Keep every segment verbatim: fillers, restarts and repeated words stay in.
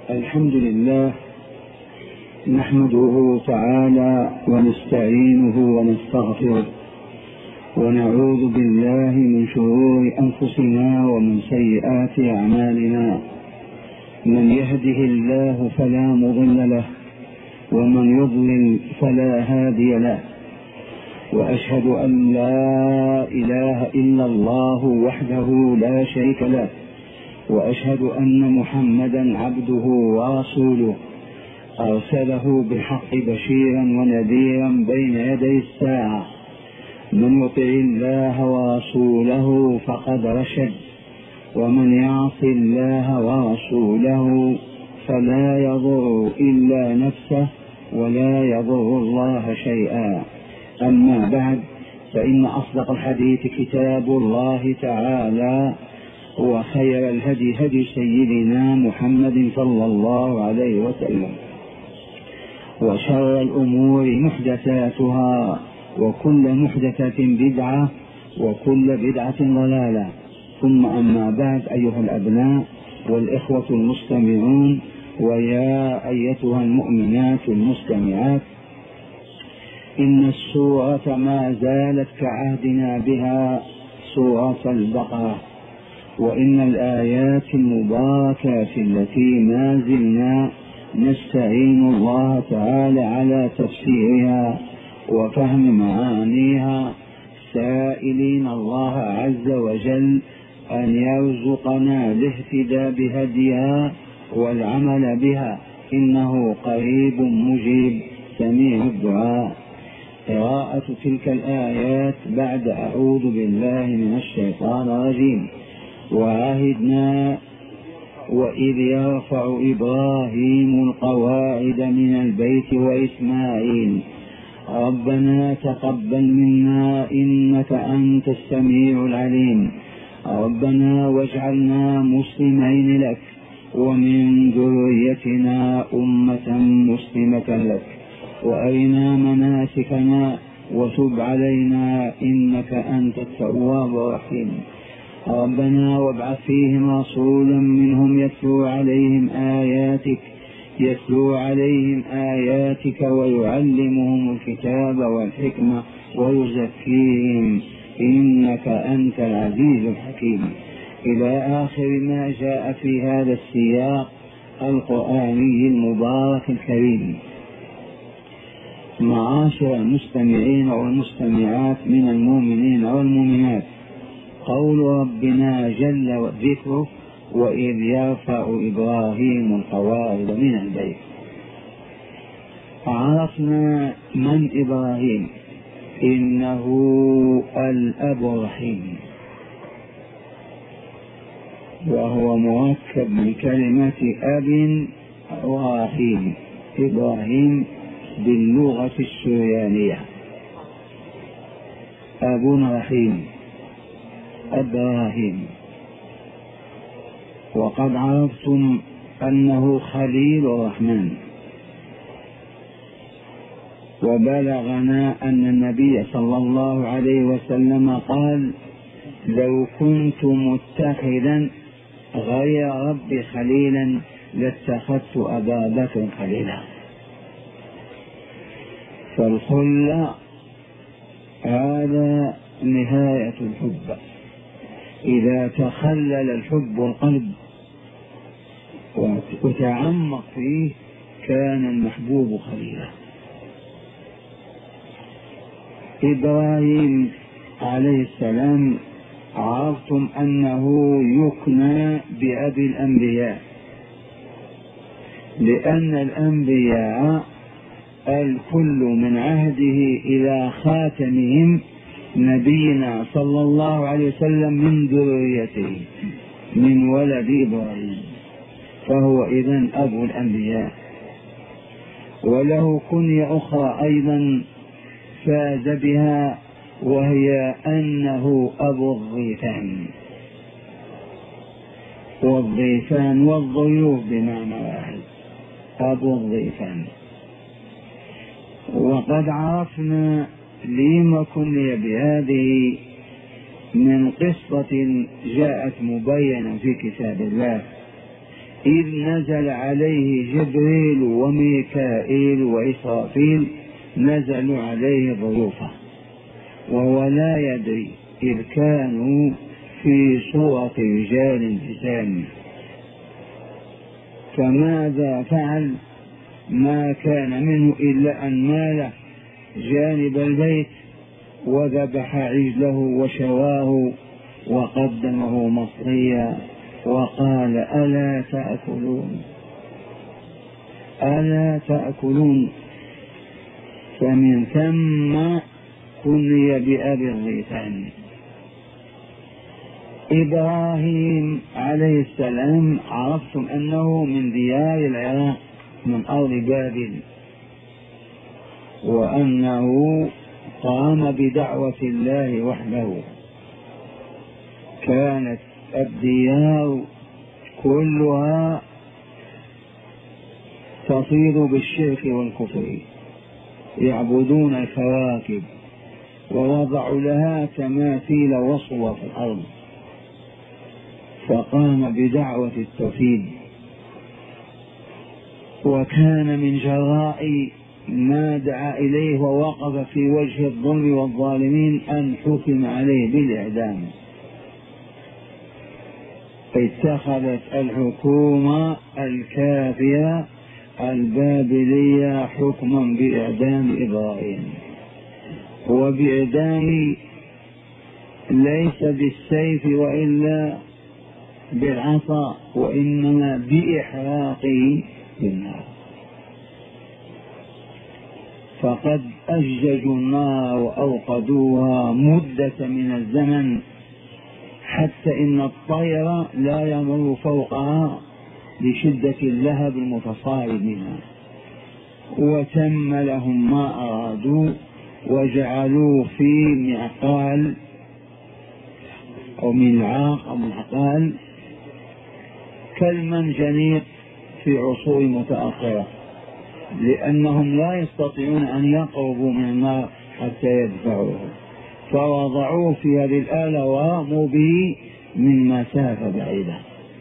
الحمد لله نحمده تعالى ونستعينه ونستغفره ونعوذ بالله من شرور أنفسنا ومن سيئات أعمالنا. من يهده الله فلا مضل له ومن يضلل فلا هادي له، وأشهد أن لا إله إلا الله وحده لا شريك له، وأشهد أن محمدا عبده ورسوله أرسله بالحق بشيرا ونذيرا بين يدي الساعة. من يطع الله ورسوله فقد رشد، ومن يعص الله ورسوله فلا يضر إلا نفسه ولا يضر الله شيئا. أما بعد، فإن أصدق الحديث كتاب الله تعالى، وخير الهدي هدي سيدنا محمد صلى الله عليه وسلم، وشر الأمور محدثاتها، وكل محدثة بدعة، وكل بدعة ضلالة. ثم أما بعد، أيها الأبناء والإخوة المستمعون، ويا أيتها المؤمنات المستمعات، إن السورة ما زالت كعهدنا بها سورة البقرة، وإن الآيات المباركات التي ما زلنا نستعين الله تعالى على تفسيرها وفهم معانيها، سائلين الله عز وجل أن يرزقنا الاهتداء بهديها والعمل بها، إنه قريب مجيب سميع الدعاء. قراءة تلك الآيات بعد أعوذ بالله من الشيطان الرجيم. وعهدنا وإذ يرفع إبراهيم القواعد من البيت وإسماعيل ربنا تقبل منا إنك أنت السميع العليم ربنا واجعلنا مسلمين لك ومن ذريتنا أمة مسلمة لك وأرنا مناسكنا وتب علينا إنك أنت التواب الرحيم ربنا وابعث فيهم رسولا منهم يتلو عليهم آياتك يتلو عليهم آياتك ويعلمهم الكتاب والحكمة ويزكيهم إنك أنت العزيز الحكيم، إلى آخر ما جاء في هذا السياق القرآني المبارك الكريم. معاشر المستمعين والمستمعات من المؤمنين والمؤمنات، قول ربنا جل ذكره وإذ يرفع إبراهيم القواعد من البيت. عرفنا من إبراهيم، إنه الأب الرحيم، وهو مركب من كلمة أب ورحيم. إبراهيم باللغة السريانية أب رحيم، إبراهيم. وقد عرفتم أنه خليل الرحمن، وبلغنا أن النبي صلى الله عليه وسلم قال: لو كنت متخذا غير ربي خليلا لاتخذت أبا بكر خليلا. فالخلة هذا نهاية الحب، إذا تخلل الحب القلب وتعمق فيه كان المحبوب خليلا. إبراهيم عليه السلام عرفتم أنه يكنى بأبي الأنبياء، لأن الأنبياء الكل من عهده إلى خاتمهم نبينا صلى الله عليه وسلم من ذريته من ولد إبراهيم، فهو إذن أبو الأنبياء. وله كنية أخرى أيضا فاز بها، وهي أنه أبو الضيفان، والضيفان والضيوف بمعنى واحد، أبو الضيفان. وقد عرفنا لما كني بهذه من قصة جاءت مبينة في كتاب الله، إذ نزل عليه جبريل وميكائيل وإسرافيل، نزلوا عليه ضيوفا وهو لا يدري، إذ كانوا في صورة رجال جسام. فماذا فعل؟ ما كان منه إلا أن مال جانب البيت وذبح عجله وشواه وقدمه مصريا وقال: ألا تأكلون ألا تأكلون. فمن ثم كني بأبي الضيفان. إبراهيم عليه السلام عرفتم أنه من ديار العراق، من أرض بابل، وأنه قام بدعوة الله وحده. كانت الديار كلها تصير بالشرك والكفر، يعبدون الكواكب ووضعوا لها تماثيل وصور في الأرض، فقام بدعوة التوحيد. وكان من جراء ما دعا إليه ووقف في وجه الظلم والظالمين أن حكم عليه بالإعدام. اتخذت الحكومة الكافية البابلية حكما بإعدام إبراهيم، وبإعدام ليس بالسيف وإلا بالعصا، وإنما بإحراقه بالنار. فقد أججوا النار وأوقدوها مدة من الزمن، حتى إن الطير لا يمر فوقها لشدة اللهب المتصاعد منها. وتم لهم ما أرادوا، وجعلوا في معقال أو ملعاق أو معقال كالمنجنيق في عصور متأخرة، لأنهم لا يستطيعون أن يقربوا من النار حتى يدفعوه، فوضعوه في هذه الآلة ورموا به من مسافة بعيدة.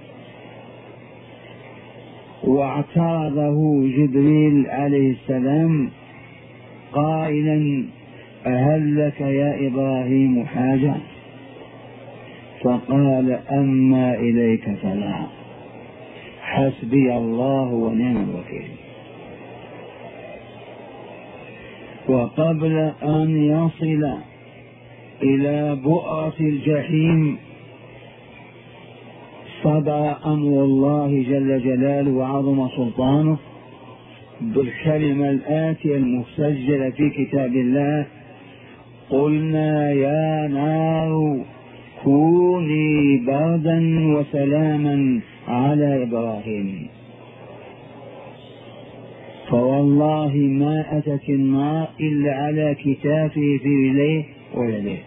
واعترضه جبريل عليه السلام قائلا: أهل لك يا إبراهيم حاجة؟ فقال: أما إليك فلا، حسبي الله ونعم الوكيل. وقبل أن يصل إلى بؤرة الجحيم صدر أمر الله جل جلاله وعظم سلطانه بالكلمة الآتية المسجلة في كتاب الله: قلنا يا نار كوني بردا وسلاما على إبراهيم. فوالله ما أتت النار إلا على كتافه في رجليه ويديه.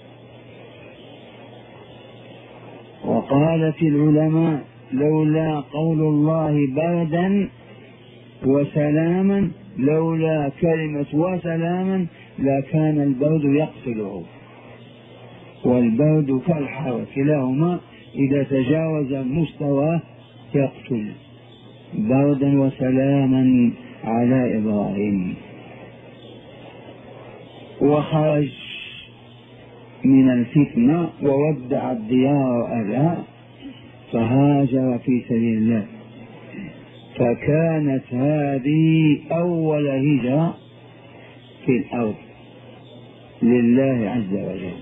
وقالت العلماء: لولا قول الله بردا وسلاما، لولا كلمة وسلاما لكان البرد يقتله، والبرد كالحر كلاهما إذا تجاوز مستواه يقتل. بردا وسلاما على إبراهيم. وخرج من الفتنة وودع الديار وأهلها فهاجر في سبيل الله. فكانت هذه أول هجرة في الأرض لله عز وجل.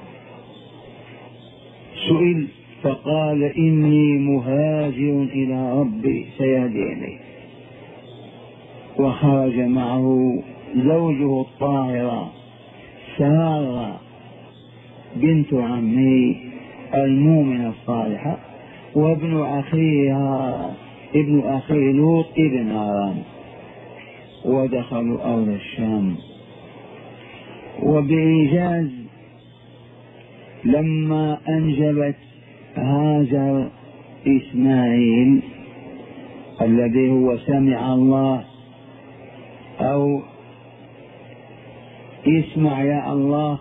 سئل فقال: إني مهاجر إلى ربي سيهديني. وخرج معه زوجه الطاهرة سارة بنت عمه المؤمنة الصالحة، وابن أخيها ابن أخي لوط ابن هاران، ودخلوا أرض الشام. وبإيجاز لما أنجبت هاجر إسماعيل الذي هو سمع الله أو اسمع يا الله،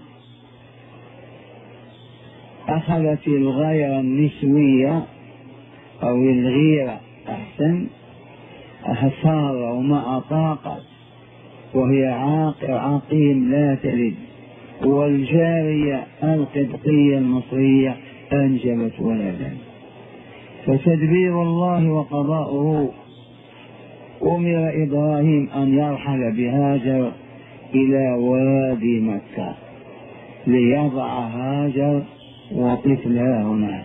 أخذت الغيرة النسوية أو الغيرة أحسن أحسار وما أطاقت، وهي عاقر عقيم لا تلد، والجارية القبطية المصرية أنجبت ولدا. فتدبير الله وقضاؤه، أمر إبراهيم أن يرحل بهاجر إلى وادي مكة ليضع هاجر وطفلها هناك.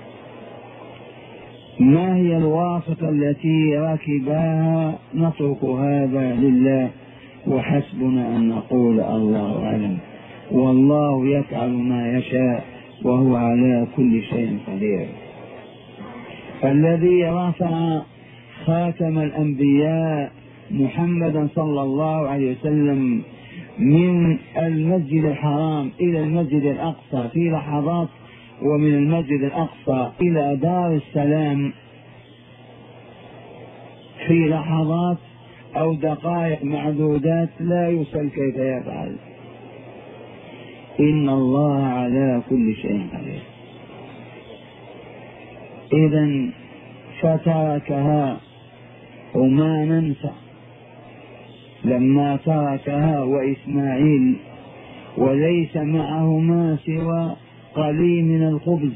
ما هي الواسطة التي ركباها؟ نترك هذا لله، وحسبنا أن نقول الله أعلم، والله يفعل ما يشاء وهو على كل شيء قدير. الذي رفع خاتم الأنبياء محمدا صلى الله عليه وسلم من المسجد الحرام إلى المسجد الأقصى في لحظات، ومن المسجد الأقصى إلى دار السلام في لحظات أو دقائق معدودات، لا يسأل كيف يفعل. إن الله على كل شيء قدير. إذن فتركها، وما ننسى لما تركها وإسماعيل وليس معهما سوى قليل من الخبز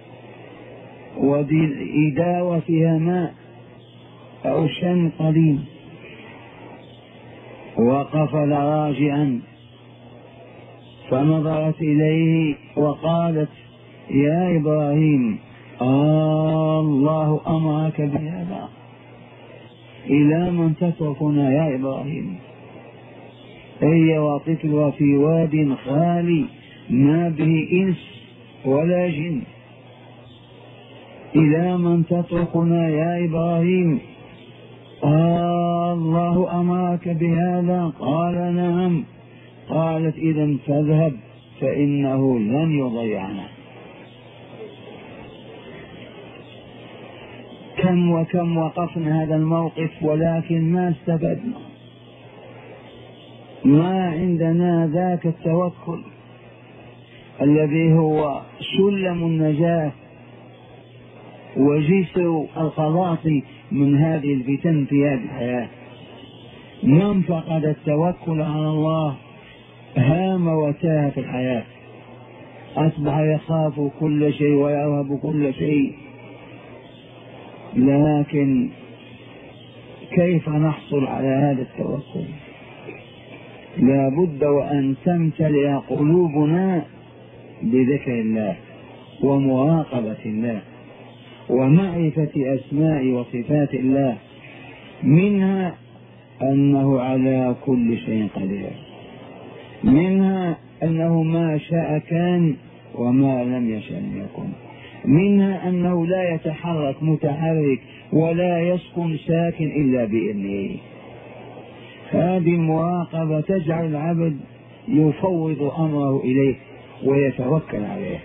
وإداوة فيها ماء أو شن قليل، وقفل راجعا فنظرت إليه وقالت: يا إبراهيم، آه الله أمرك بهذا؟ إلى من تتركنا يا إبراهيم؟ هي وطفلها في واد خالي ما به إنس ولا جن. إلى من تتركنا يا إبراهيم؟ آه الله أمرك بهذا؟ قال: نعم. قالت: إذن فاذهب فإنه لن يضيعنا. كم وكم وقفنا هذا الموقف ولكن ما استفدنا، ما عندنا ذاك التوكل الذي هو سلم النجاة وجسر الخلاص من هذه الفتن في هذه الحياة. من فقد التوكل على الله هام وتاه في الحياة، أصبح يخاف كل شيء ويرهب كل شيء. لكن كيف نحصل على هذا التوكل؟ لا بد وأن تمتلئ قلوبنا بذكر الله ومراقبة الله ومعرفة أسماء وصفات الله، منها أنه على كل شيء قدير، منها أنه ما شاء كان وما لم يشأ لم يكن، منها أنه لا يتحرك متحرك ولا يسكن ساكن إلا بإذنه. هذه المراقبة تجعل العبد يفوض أمره إليه ويتوكل عليه.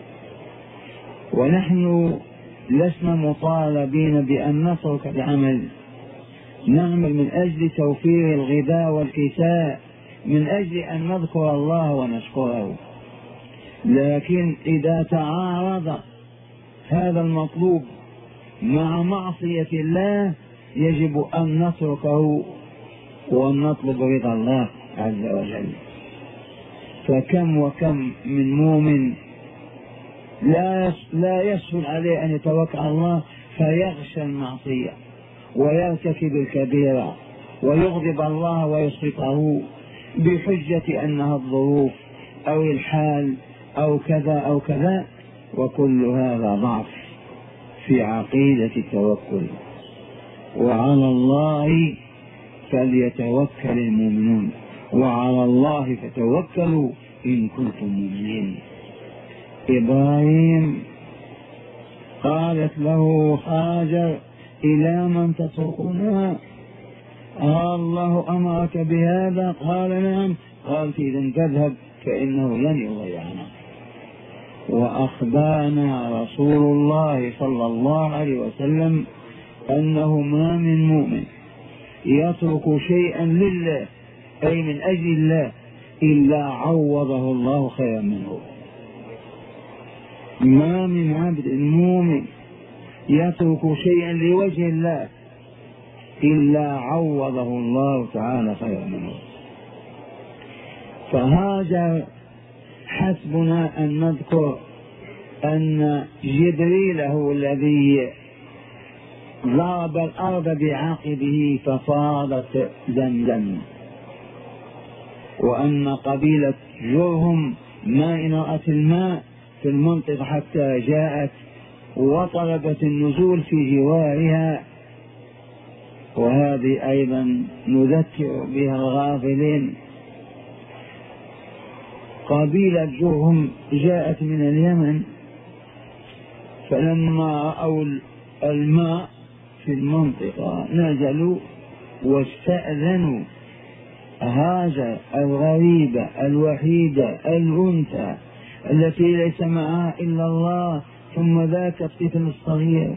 ونحن لسنا مطالبين بأن نترك العمل، نعمل من أجل توفير الغذاء والكساء، من أجل أن نذكر الله ونشكره. لكن إذا تعارض هذا المطلوب مع معصية الله يجب أن نتركه ونطلب رضا الله عز وجل. فكم وكم من مؤمن لا لا يسهل عليه أن يتوكل على الله فيغشى المعصية ويرتكب الكبيرة ويغضب الله ويسخطه بحجة أنها الظروف أو الحال أو كذا أو كذا، وكل هذا ضعف في عقيدة التوكل. وعلى الله فليتوكل المؤمنون، وعلى الله فتوكلوا إن كنتم مؤمنين. إبراهيم قالت له هاجر: إلى من تتركنا؟ آه الله أمرك بهذا؟ قال: نعم. قالت: إذن تذهب فإنه لن يضيعنا. وأخبرنا رسول الله صلى الله عليه وسلم أنه ما من مؤمن يترك شيئا لله أي من أجل الله إلا عوضه الله خيرا منه. ما من عبد مؤمن يترك شيئا لوجه الله إلا عوضه الله تعالى خيرا منه. فهذا حسبنا أن نذكر أن جبريل هو الذي ضرب الأرض بعقبه ففاضت زمزم، وأن قبيلة جرهم ما إن رأت الماء في المنطقة حتى جاءت وطلبت النزول في جوارها. وهذه أيضا نذكر بها الغافلين. قبيلة جرهم جاءت من اليمن، فلما رأوا الماء في المنطقة نزلوا واستأذنوا هذا الغريبة الوحيدة الأنثى التي ليس معها إلا الله ثم ذاك الطفل الصغير،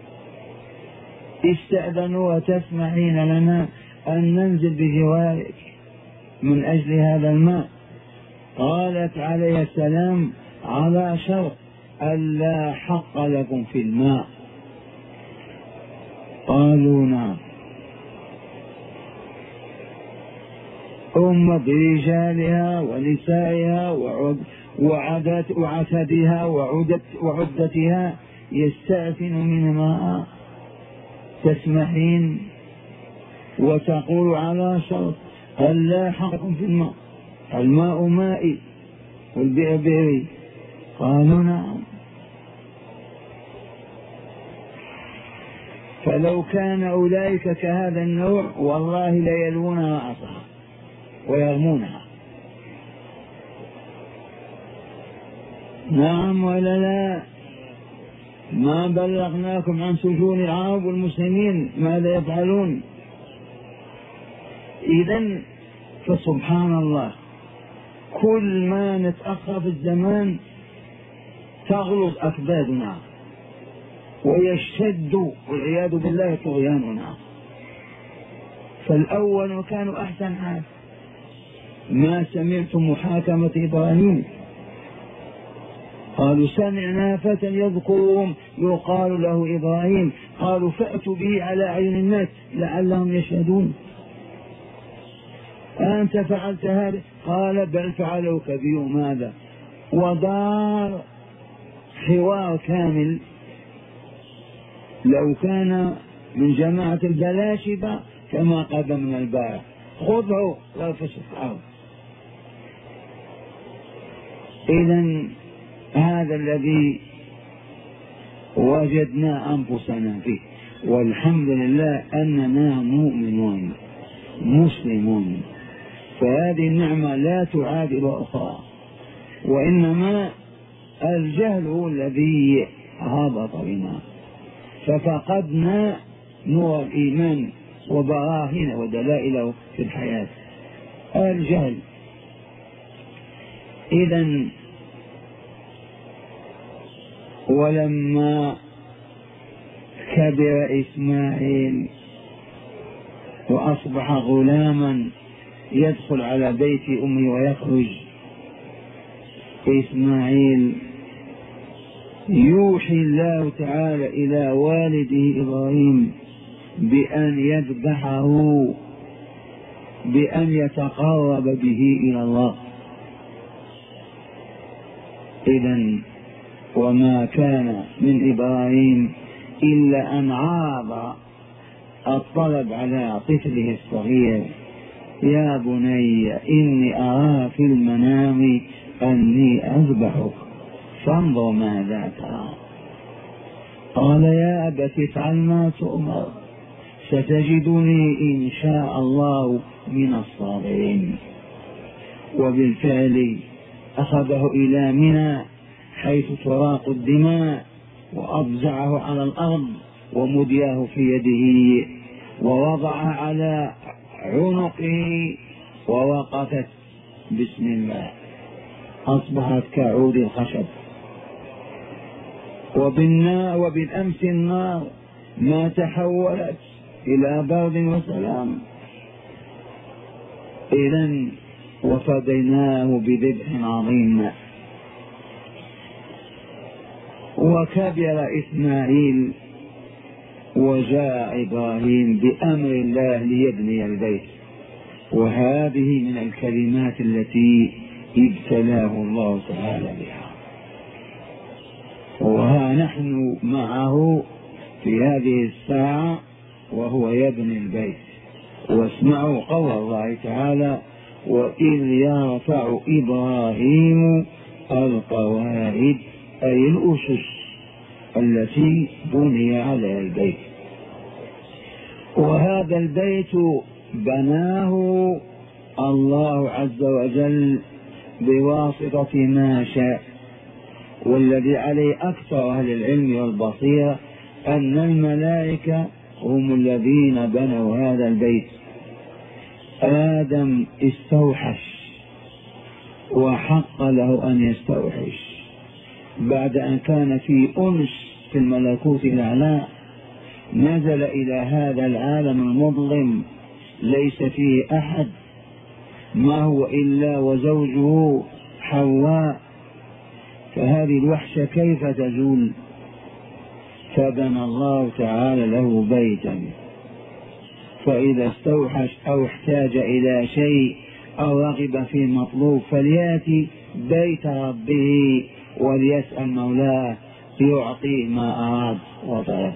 استأذنوا وتسمحين لنا أن ننزل بجوارك من أجل هذا الماء؟ قالت عليه السلام على شرط ألا حق لكم في الماء. قالوا نعم. أم برجالها ونسائها وعتدها وعدتها يستأذن من ماء، تسمحين وتقول على شرط ألا حق في الماء، الماء مائي والبئر بئري. قالوا نعم. فلو كان أولئك كهذا النوع والله ليلونها عصا ويرمونها. نعم ولا لا؟ ما بلغناكم عن سجون العرب والمسلمين ماذا يفعلون؟ إذن فسبحان الله، كل ما نتأخر في الزمان تغلظ أكبادنا ويشتد والعياذ بالله طغياننا. فالأول كانوا أحسن حال. ما سمعتم محاكمة إبراهيم؟ قالوا سمعنا فتى يذكرهم يقال له إبراهيم. قالوا فأتوا به على عين الناس لعلهم يشهدون. أنت فعلت هذا؟ قال بل فعلوا كبيرهم هذا. ودار حوار كامل. لو كان من جماعة البلاشبة كما قدمنا البارح خذوا لا فشل الأرض. إذن هذا الذي وجدنا أنفسنا فيه، والحمد لله أننا مؤمنون مسلمون. فهذه النعمة لا تعادل أخرى، وإنما الجهل هو الذي هبط بنا، ففقدنا نور الإيمان وبراهين ودلائله في الحياة. الجهل. إذن ولما كبر إسماعيل وأصبح غلاما يدخل على بيت أمه ويخرج، إسماعيل يوحي الله تعالى إلى والده إبراهيم بأن يذبحه، بأن يتقرب به إلى الله. إذن وما كان من إبراهيم إلا أن عاب الطلب على طفله الصغير: يا بني إني أرى في المنام أني أذبحك فانظر ماذا ترى. قال يا أبت افعل ما تؤمر ستجدني إن شاء الله من الصابرين. وبالفعل أخذه إلى منى حيث تراق الدماء وأضجعه على الأرض ومدياه في يده ووضعه على عنقه ووقفت بسم الله، أصبحت كعود الخشب. وبالنار وبالأمس النار ما تحولت إلى برد وسلام. إذن وفديناه بذبح عظيم. وكبر إسماعيل وجاء إبراهيم بأمر الله ليبني البيت، وهذه من الكلمات التي ابتلاه الله تعالى بها. وها نحن معه في هذه الساعة وهو يبني البيت. واسمعوا قول الله تعالى: وإذ يرفع إبراهيم القواعد، أي الأسس التي بني عليها البيت. وهذا البيت بناه الله عز وجل بواسطة ما شاء، والذي عليه أكثر أهل العلم والبصيرة أن الملائكة هم الذين بنوا هذا البيت. آدم استوحش وحق له أن يستوحش بعد أن كان في أنس في الملكوت الأعلى، نزل إلى هذا العالم المظلم ليس فيه أحد، ما هو إلا وزوجه حواء، فهذه الوحشة كيف تزول؟ فبنى الله تعالى له بيتا، فإذا استوحش أو احتاج إلى شيء أو رغب في مطلوب فليأتي بيت ربه وليسأل مولاه يعطيه ما أراد وطلب.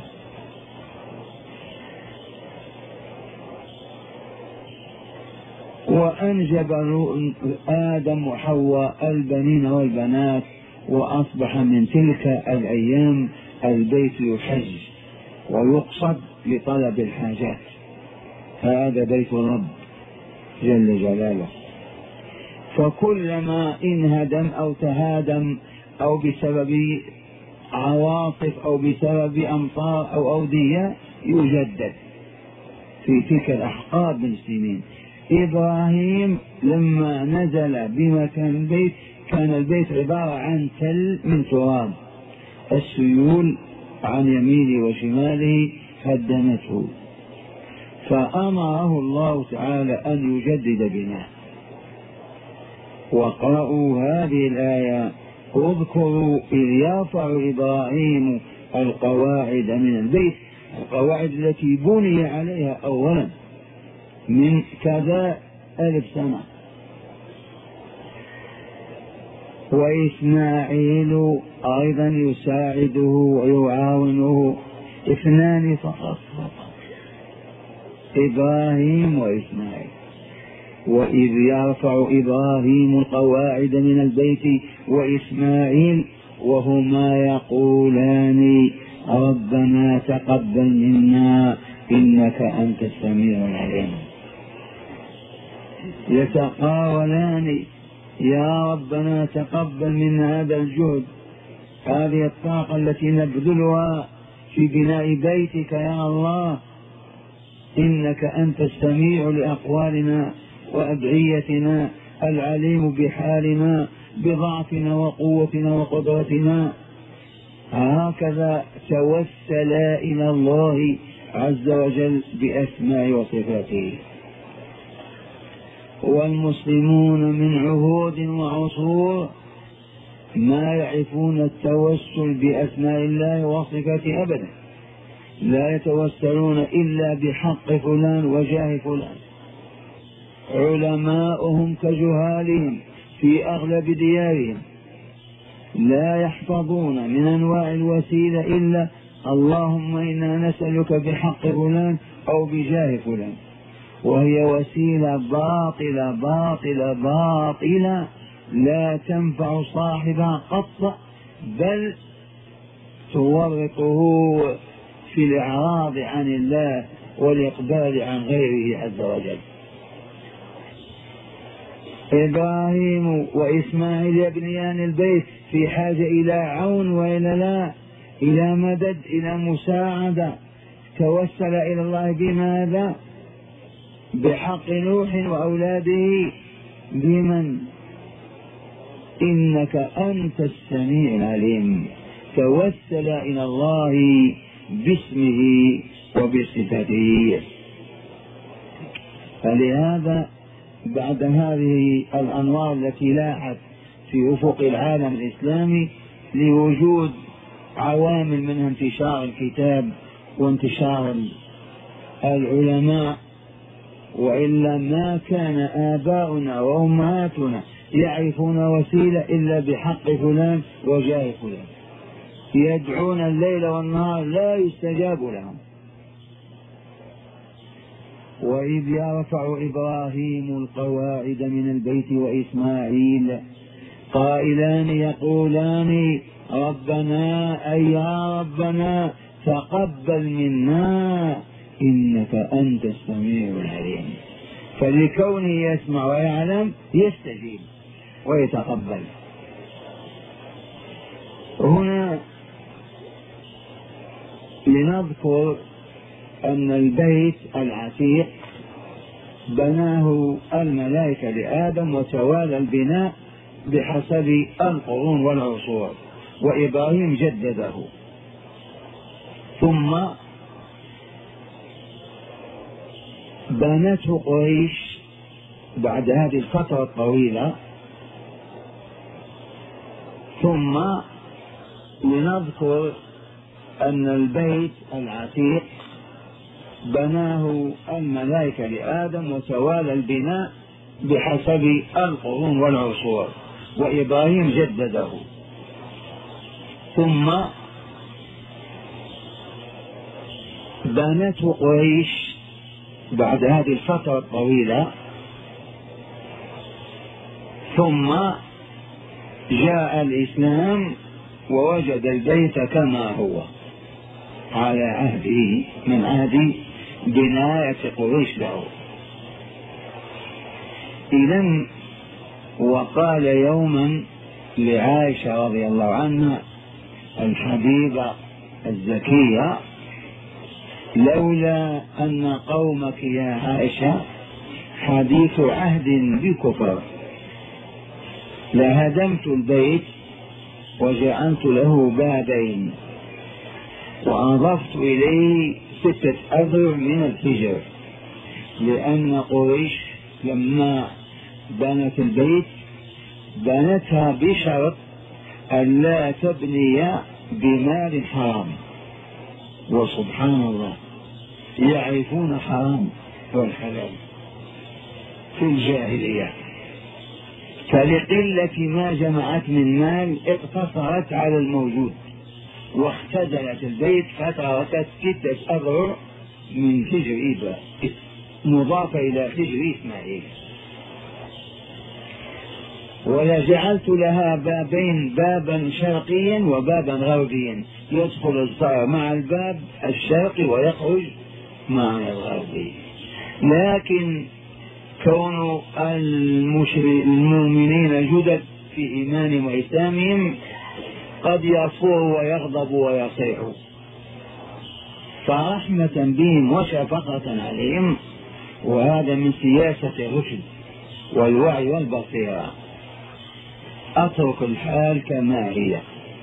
وأنجب آدم وحواء البنين والبنات، وأصبح من تلك الأيام البيت يحج ويقصد لطلب الحاجات. هذا بيت الرب جل جلاله. فكلما انهدم أو تهادم أو بسبب عواصف أو بسبب أمطار أو أودية يجدد في تلك الأحقاب من السنين. إبراهيم لما نزل بمكان البيت كان البيت عبارة عن تل من تراب، السيول عن يمينه وشماله هدمته، فأمره الله تعالى أن يجدد بناء. واقرأوا هذه الآية: اذكروا إذ يرفع إبراهيم القواعد من البيت، القواعد التي بني عليها أولا من كذا ألف سنة. وإسماعيل أيضا يساعده ويعاونه، اثنان فقط، إبراهيم وإسماعيل. وإذ يرفع إبراهيم القواعد من البيت وإسماعيل وهما يقولان ربنا تقبل منا إنك أنت السميع العليم. يتقاولان: يا ربنا تقبل منا هذا الجهد، هذه الطاقة التي نبذلها في بناء بيتك يا الله، إنك أنت السميع لأقوالنا وأدعيتنا، العليم بحالنا بضعفنا وقوتنا وقدرتنا. هكذا توسلا إلى الله عز وجل بأسماء وصفاته. والمسلمون من عهود وعصور ما يعرفون التوسل بأسماء الله وصفاته أبدا، لا يتوسلون إلا بحق فلان وجاه فلان. علماؤهم كجهالهم في أغلب ديارهم لا يحفظون من أنواع الوسيلة إلا اللهم إنا نسألك بحق فلان أو بجاه فلان، وهي وسيلة باطلة باطلة باطلة لا تنفع صاحبها قط، بل تورطه في الإعراض عن الله والإقبال عن غيره عز وجل. إبراهيم وإسماعيل يبنيان البيت في حاجة إلى عون وإلى لا إلى مدد إلى مساعدة. توسل إلى الله بماذا؟ بحق نوح وأولاده. بمن؟ إنك أنت السميع العليم. توسل إلى الله باسمه وبصفته. فلهذا بعد هذه الأنوار التي لاحت في أفق العالم الإسلامي لوجود عوامل منها انتشار الكتاب وانتشار العلماء، وإلا ما كان آباؤنا وأمهاتنا يعرفون وسيلة إلا بحق فلان وجاه فلان، يدعون الليل والنهار لا يستجاب لهم. وإذ يرفع إبراهيم القواعد من البيت وإسماعيل قائلان يقولان ربنا أي يا ربنا تقبل منا إنك أنت السميع العليم. فلكونه يسمع ويعلم يستجيب ويتقبل. هنا لنذكر أن البيت العتيق بناه الملائكة لآدم وتوالى البناء بحسب القرون والعصور، وإبراهيم جدده. ثم بنته قريش بعد هذه الفترة الطويلة. ثم لنذكر أن البيت العتيق بناه الملائكة لآدم وتوالى البناء بحسب القرون والعصور، وإبراهيم جدده. ثم بنته قريش بعد هذه الفترة الطويلة. ثم جاء الإسلام ووجد البيت كما هو على عهده من عهد بناية قريش له. إذن وقال يوما لعائشة رضي الله عنها الحبيبة الزكية لولا أن قومك يا عائشة حديث عهد بكفر لهدمت البيت وجعلت له بابين وأضفت إليه ستة أذرع من الحجر، لأن قريش لما بنت البيت بنتها بشرط أن لا تبني بمال حرام. وسبحان الله يعرفون حرام والحلال في الجاهلية، فلقلة ما جمعت من مال اقتصرت على الموجود واختزلت البيت فتركت ستة أذرع من حجر إبراهيم مضافة إلى حجر إسماعيل. ولجعلت لها بابين، بابا شرقيا وبابا غربيا، يدخل الزرع مع الباب الشرقي ويخرج مع الغربي. لكن كون المؤمنين جدد في إيمانهم وإسلامهم قد يصوروا ويغضبوا ويصيحوا، فرحمة بهم وشفقة عليهم، وهذا من سياسة الرشد والوعي والبصيرة. أترك الحال كما هي.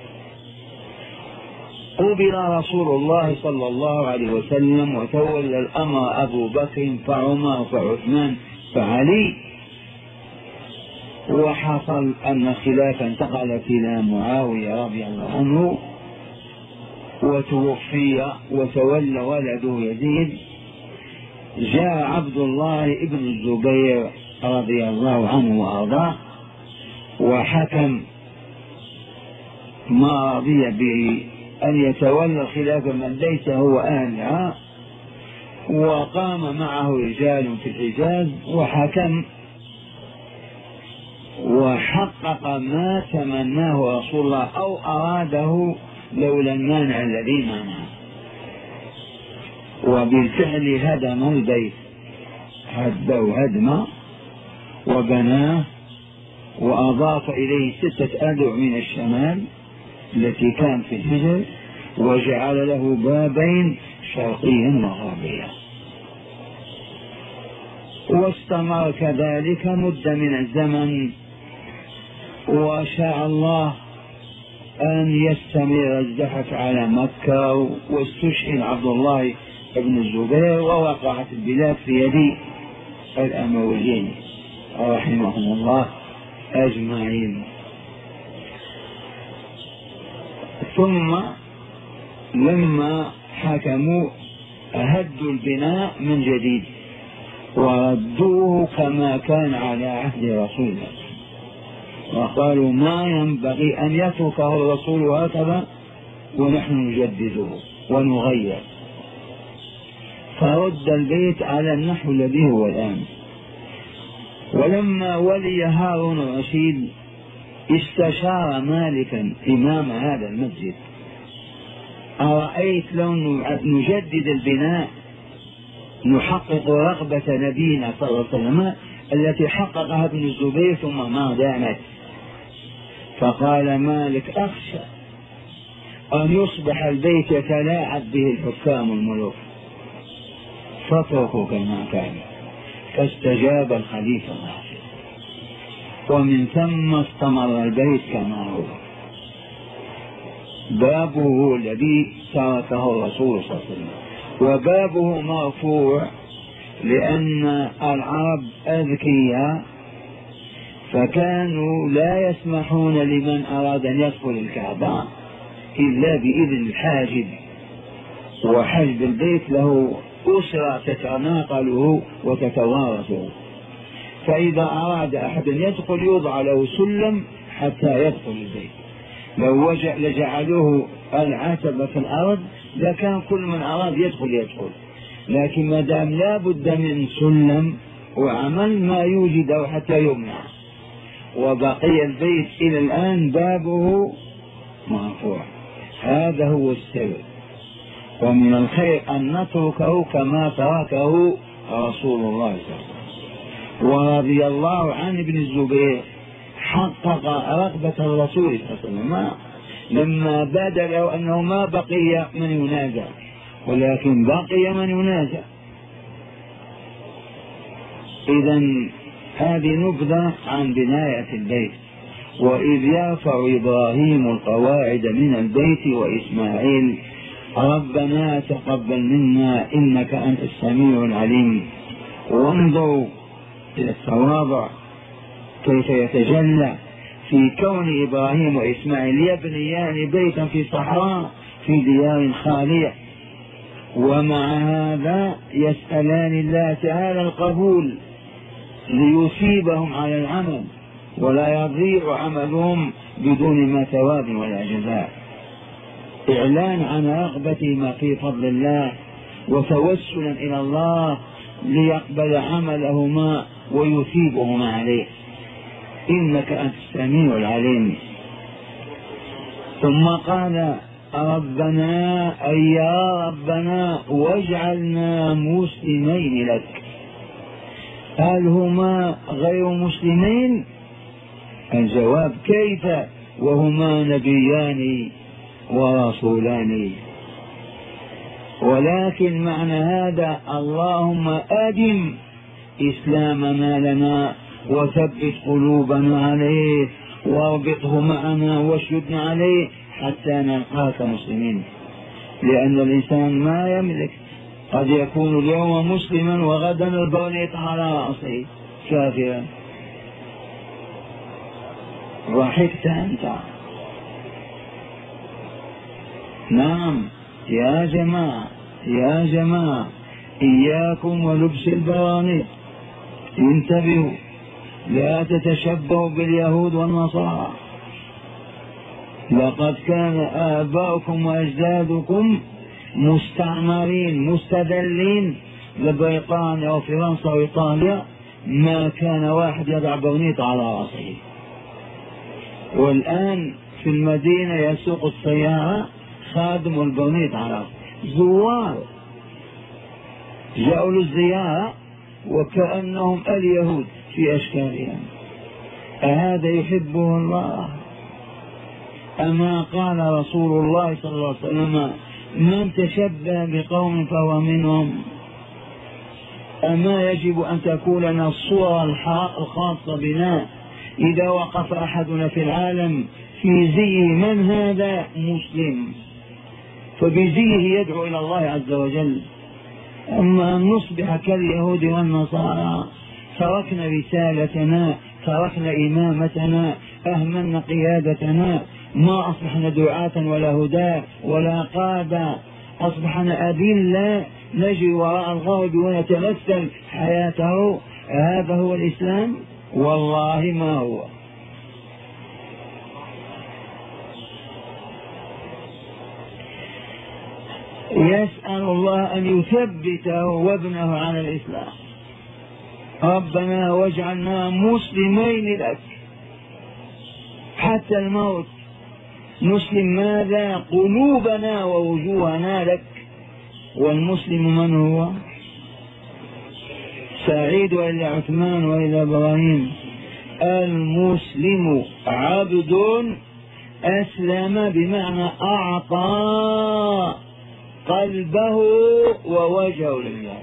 قبل رسول الله صلى الله عليه وسلم وتولى الأمر أبو بكر فعمر فعثمان فعلي، وحصل أن الخلافة انتقلت إلى معاوية رضي الله عنه وتوفي وتولى ولده يزيد. جاء عبد الله ابن الزبير رضي الله عنه وأرضاه وحكم ما رضي به أن يتولى الخلافة من ليس هو أهلها، وقام معه رجال في الحجاز وحكم وحقق ما تمناه رسول الله أو أراده لولا المانع الذي منعه. وبالفعل هدم البيت، هده هدمه وبناه وأضاف إليه ستة أذرع من الشمال التي كان في الحجر، وجعل له بابين شرقيا وغربيا. واستمر كذلك مدة من الزمن، وشاء الله أن يستمر الزحف على مكة، واستشهد عبد الله بن الزبير ووقعت البلاد في يد الأمويين رحمهم الله أجمعين. ثم لما حكموا هدوا البناء من جديد وردوه كما كان على عهد رسول الله، وقالوا ما ينبغي أن يتركه الرسول هكذا ونحن نجدده ونغير، فرد البيت على النحو الذي هو الآن. ولما ولي هارون الرشيد استشار مالكا إمام هذا المسجد: أرأيت لو نجدد البناء نحقق رغبة نبينا صلى الله عليه وسلم التي حققها ابن الزبير ثم ما دامت؟ فقال مالك: أخشى أن يصبح البيت يتلاعب به الحكام الملوك، فاتركوا كما كان. فاستجاب الخليفة الراشد، ومن ثم استمر البيت كما هو. بابه الذي تركه الرسول صلى الله عليه وسلم، وبابه مرفوع لأن العرب أذكياء، فكانوا لا يسمحون لمن أراد أن يدخل الكعبة إلا بإذن الحاجب، وحجب البيت له أسرة تتناقله وتتوارثه، فإذا أراد أحد أن يدخل يوضع له سلم حتى يدخل البيت. لو لجعلوه العتبة في الأرض لكان كل من أراد يدخل يدخل، لكن ما دام لا بد من سلم وعمل ما يوجده حتى يمنع، وبقي البيت إلى الآن بابه مرفوع. هذا هو السر، ومن الخير أن نتركه كما تركه رسول الله صلى الله عليه وسلم. ورضي الله عن ابن الزبير حقق رغبة الرسول صلى الله عليه وسلم لما بدا له أنه ما بقي من ينازع، ولكن بقي من ينازع. إذن هذه نبذة عن بناية البيت. وإذ يرفع إبراهيم القواعد من البيت وإسماعيل ربنا تقبل منا إنك أنت السميع العليم. وانظروا إلى التواضع كيف يتجلى في كون إبراهيم وإسماعيل يبنيان بيتا في صحراء في ديار خالية، ومع هذا يسألان الله تعالى القبول ليصيبهم على العمل ولا يضيع عملهم بدون ما ثواب ولا جزاء. إعلان عن رغبتهما في فضل الله وتوسلا إلى الله ليقبل عملهما ويثيبهما عليه، إنك أنت السميع العليم. ثم قال ربنا أي يا ربنا واجعلنا مسلمين لك. هل هما غير مسلمين؟ الجواب كيف وهما نبيان ورسولان. ولكن معنى هذا اللهم أدم إسلامنا لنا وثبت قلوبنا عليه واربطه معنا واشدنا عليه حتى نلقاك مسلمين، لأن الإنسان ما يملك، قد يكون اليوم مسلما وغدا البريط على رأسه كافرا. ضحكت أنت. نعم يا جماعة يا جماعة إياكم ولبس البرانيق، انتبهوا لا تتشبهوا باليهود والنصارى. لقد كان آباؤكم وأجدادكم مستعمرين مستذلين لبريطانيا وفرنسا وإيطاليا، ما كان واحد يضع برنيط على رأسه. والآن في المدينة يسوق السيارة خادم البرنيط على رأسه، زوار جاءوا للزيارة وكأنهم اليهود في أشكالهم. أهذا يحبه الله؟ أما قال رسول الله صلى الله عليه وسلم من تشبه بقوم فهو منهم؟ أما يجب أن تكون لنا الصورة الخاصة بنا إذا وقف أحدنا في العالم في زي من هذا مسلم، فبزيه يدعو إلى الله عز وجل. أما أن نصبح كاليهود والنصارى تركنا رسالتنا، تركنا إمامتنا، أهملنا قيادتنا، ما أصبحنا دعاة ولا هداة ولا قادة أصبحنا أذلة نجري وراء الغرب ونتمثل حياته. هذا هو الإسلام؟ والله ما هو. يسأل الله أن يثبته وابنه على الإسلام. ربنا واجعلنا مسلمين لك حتى الموت. نسلم ماذا؟ قلوبنا ووجوهنا لك. والمسلم من هو؟ سعيد وإلى عثمان وإلى إبراهيم. المسلم عبد أسلم بمعنى أعطى قلبه ووجهه لله.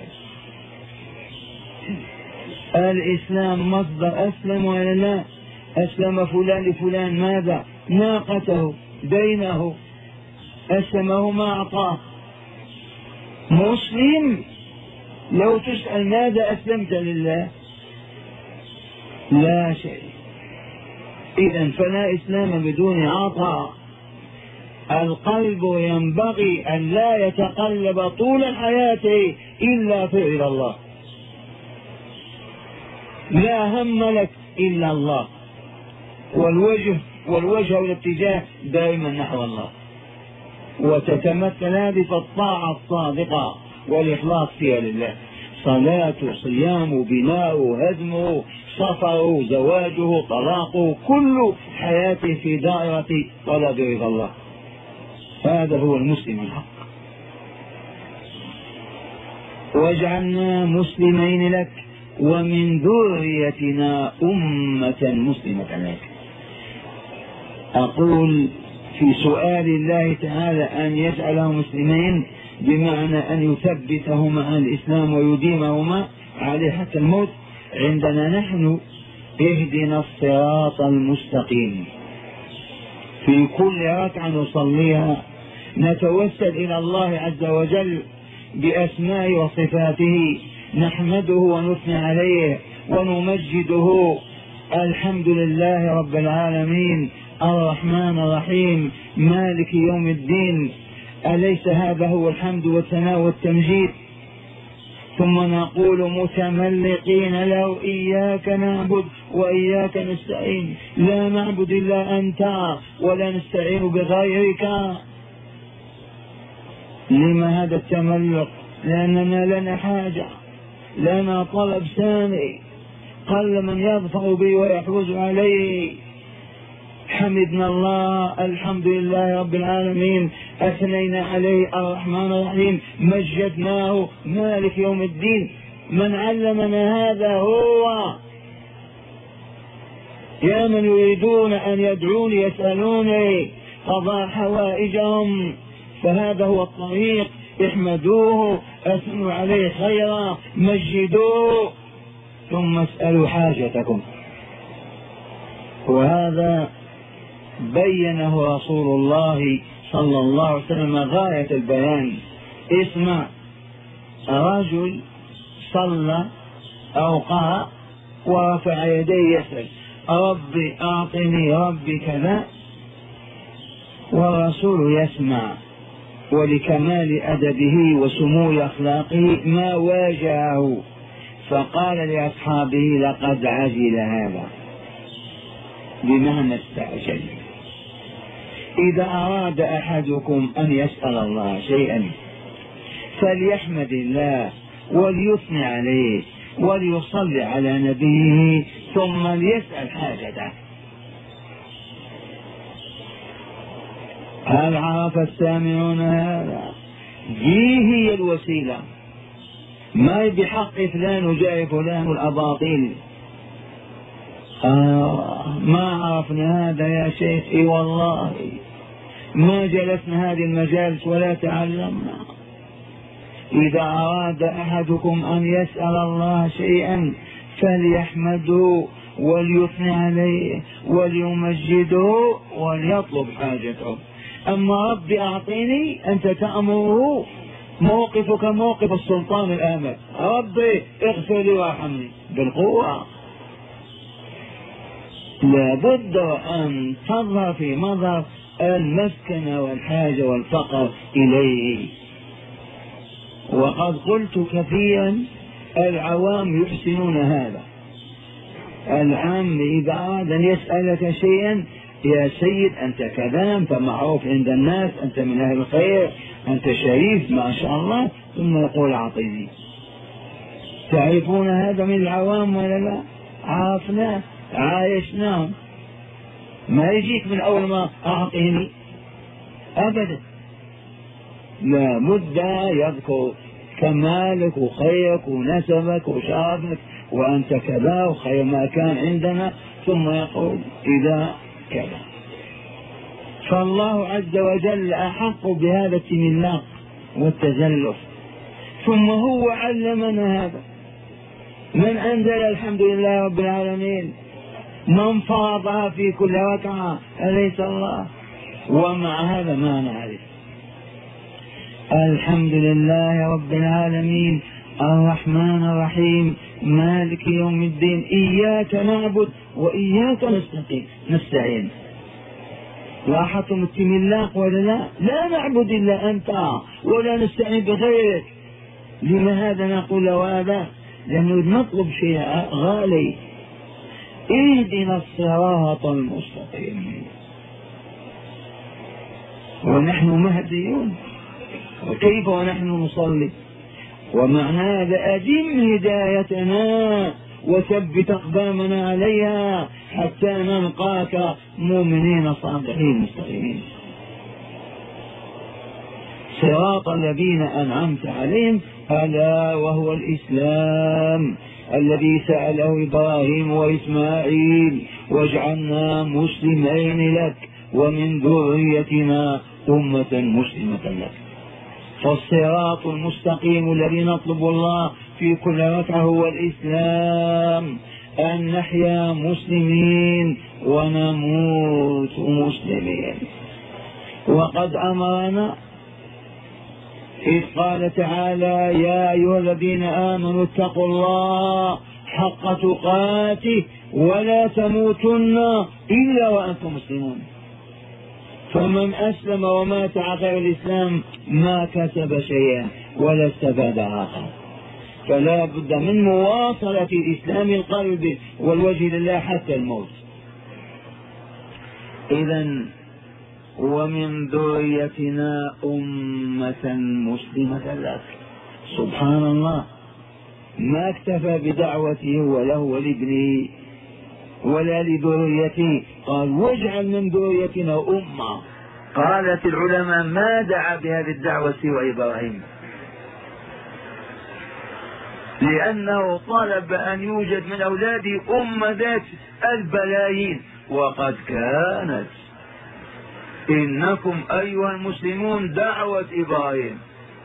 الإسلام مصدر أسلم ولا لا؟ أسلم فلان لفلان ماذا؟ ناقته دينه أسلمه ما أعطاه. مسلم لو تسأل ماذا أسلمت لله؟ لا شيء. إذن فلا إسلام بدون عطاء. القلب ينبغي أن لا يتقلب طول الحياة إلا في إلى الله. لا هم لك إلا الله، والوجه والوجه والاتجاه دائما نحو الله. وتتمثل هذه في الطاعة الصادقة والإخلاص فيها لله. صلاة، صيام، بناء، هدمه، سفره، زواجه، طلاقه، كل حياته في دائرة طلب رضا الله. هذا هو المسلم الحق. واجعلنا مسلمين لك ومن ذريتنا أمة مسلمة لك. أقول في سؤال الله تعالى أن يجعلهم مسلمين بمعنى أن يثبتهما على الإسلام ويديمهما عليه حتى الموت. عندنا نحن اهدنا الصراط المستقيم. في كل ركعة نصليها نتوسل إلى الله عز وجل بأسمائه وصفاته، نحمده ونثني عليه ونمجده. الحمد لله رب العالمين الرحمن الرحيم مالك يوم الدين. أليس هذا هو الحمد والثناء والتمجيد؟ ثم نقول متملقين له إياك نعبد وإياك نستعين، لا نعبد إلا أنت ولا نستعين بغيرك. لما هذا التملق؟ لأننا لنا حاجة، لنا طلب سامي، قل من يظفر به ويحوز عليه. حمدنا الله الحمد لله رب العالمين، أثنينا عليه الرحمن الرحيم، مجدناه مالك يوم الدين. من علمنا هذا هو. يا من يريدون أن يدعوني يسألوني قضاء حوائجهم، فهذا هو الطريق. احمدوه، أثنوا عليه خيرا، مجدوه، ثم اسألوا حاجتكم. وهذا بينه رسول الله صلى الله عليه وسلم غاية البيان. اسمع، رجل صلى أو قرأ ورفع يديه يسأل ربي أعطني ربي كذا، والرسول يسمع، ولكمال أدبه وسمو أخلاقه ما واجهه، فقال لأصحابه لقد عجل هذا، بمعنى استعجل. إذا أراد أحدكم أن يسأل الله شيئا فليحمد الله وليثني عليه وليصلي على نبيه ثم ليسأل حاجته. هل عرف السامعون هذا؟ دي هي الوسيلة، ما بحق فلان وجاي فلان والأباطيل. آه ما عرفنا هذا يا شيخ، اي والله ما جلسنا هذه المجالس ولا تعلمنا. إذا أراد أحدكم أن يسأل الله شيئا فليحمده وليثني عليه وليمجده وليطلب حاجته. أما ربي أعطيني، أنت تأمره، موقفك موقف السلطان الآمر، ربي اغفر لي وارحمني بالقوة. لابد أن تظهر في مظهر المسكنة والحاجة والفقر إليه. وقد قلت كثيرا العوام يحسنون هذا. العام إذا أراد أن يسألك شيئا: يا سيد أنت كذا، أنت معروف عند الناس، أنت من أهل الخير، أنت شريف ما شاء الله، ثم يقول أعطيني. تعرفون هذا من العوام ولا لا؟ عرفناه، عايشناه. ما يجيك من أول ما أعطيني أبدا، لا بد يذكر كمالك وخيرك ونسبك وشرفك وأنت كذا وخير ما كان عندنا، ثم يقول إذا كذا. فالله عز وجل أحق بهذا التملاق والتزلف، ثم هو علمنا هذا. من أنزل الحمد لله رب العالمين؟ من فرضها في كل ركعة؟ أليس الله؟ ومع هذا ما نعرف. الحمد لله رب العالمين الرحمن الرحيم مالك يوم الدين إياك نعبد وإياك نستقيم نستعين. لاحظتم التملاق ولا لا؟ لا نعبد إلا أنت ولا نستعين بغيرك. لماذا نقول هذا؟ لأنه نطلب شيء غالي. اهدنا الصراط المستقيم، ونحن مهديون، وكيف ونحن نصلي؟ ومعنى هذا أدم هدايتنا وثبت أقدامنا عليها حتى نلقاك مؤمنين صادقين مستقيمين. صراط الذين أنعمت عليهم، ألا وهو الإسلام الذي سأله إبراهيم وإسماعيل: واجعلنا مسلمين لك ومن ذريتنا أمة مسلمة لك. فالصراط المستقيم الذي نطلب الله في كل ركعة هو الإسلام، أن نحيا مسلمين ونموت مسلمين. وقد أمرنا إذ قال تعالى: يا أيها الذين آمنوا اتقوا الله حق تقاته ولا تموتن إلا وأنتم مسلمون. فمن أسلم ومات على غير الإسلام ما كسب شيئا ولا استفاد آخر. فلا بد من مواصلة إسلام القلب والوجه لله حتى الموت. إذن ومن ذريتنا أمة مسلمة لك. سبحان الله، ما اكتفى بدعوته وله ولابنه ولا لذريته، قال: واجعل من ذريتنا أمة. قالت العلماء: ما دعا بهذه الدعوة سوى إبراهيم، لأنه طلب أن يوجد من أولاده أمة ذات البلايين، وقد كانت. إنكم أيها المسلمون دعوة إبراهيم: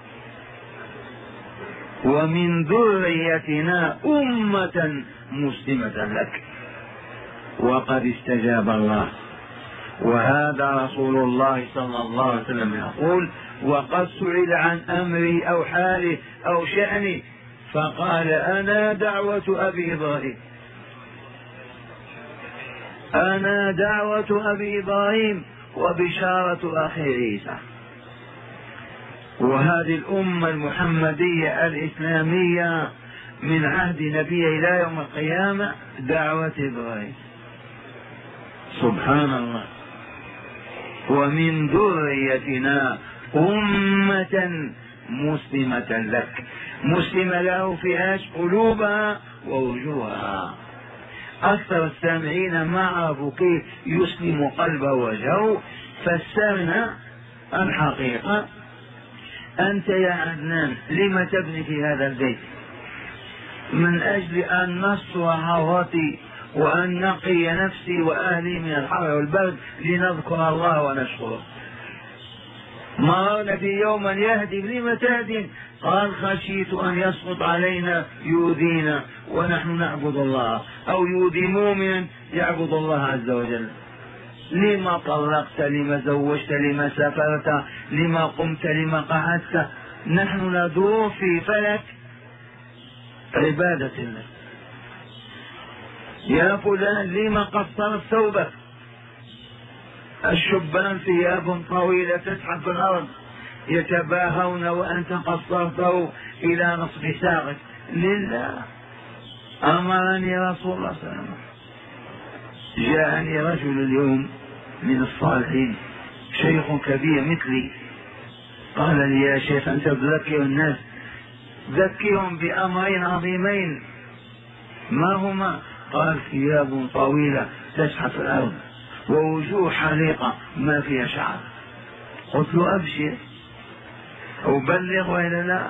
ومن ذريتنا أمة مسلمة لك. وقد استجاب الله. وهذا رسول الله صلى الله عليه وسلم يقول: وقد سئل عن أمري أو حالي أو شأني فقال: أنا دعوة أبي إبراهيم، أنا دعوة أبي إبراهيم وبشارة أخي عيسى. وهذه الأمة المحمدية الإسلامية من عهد نبيه إلى يوم القيامة دعوة إبراهيم. سبحان الله. ومن ذريتنا أمة مسلمة لك، مسلمة له في قلوبها ووجوهها. أكثر السامعين ما عرفوا كيف يسلم قلبه ووجهه، فسرنا الحقيقة. أنت يا عدنان لم تبني في هذا البيت؟ من أجل أن نصر عورتي وأن نقي نفسي وأهلي من الحر والبرد لنذكر الله ونشكره. مررنا في يوما يهدم: لم تهدم؟ قال: خشيت أن يسقط علينا يؤذينا ونحن نعبد الله، أو يؤذي مؤمنا يعبد الله عز وجل. لما طلقت؟ لما زوجت؟ لما سافرت؟ لما قمت؟ لما قعدت؟ نحن ندور في فلك عبادة الله. يا فلان لما قصرت ثوبك؟ الشبان ثياب طويلة تسحب في الأرض، يتباهون وأنت قصرته إلى نصف ساقك لله. أمرني رسول الله صلى الله عليه وسلم. جاءني رجل اليوم من الصالحين شيخ كبير مثلي، قال لي يا شيخ أنت تذكر الناس، ذكرهم بأمرين عظيمين. ما هما؟ قال ثياب طويلة تزحف الأرض ووجوه حليقة ما فيها شعر. قلت له أبشر أبلغ وإلا لا؟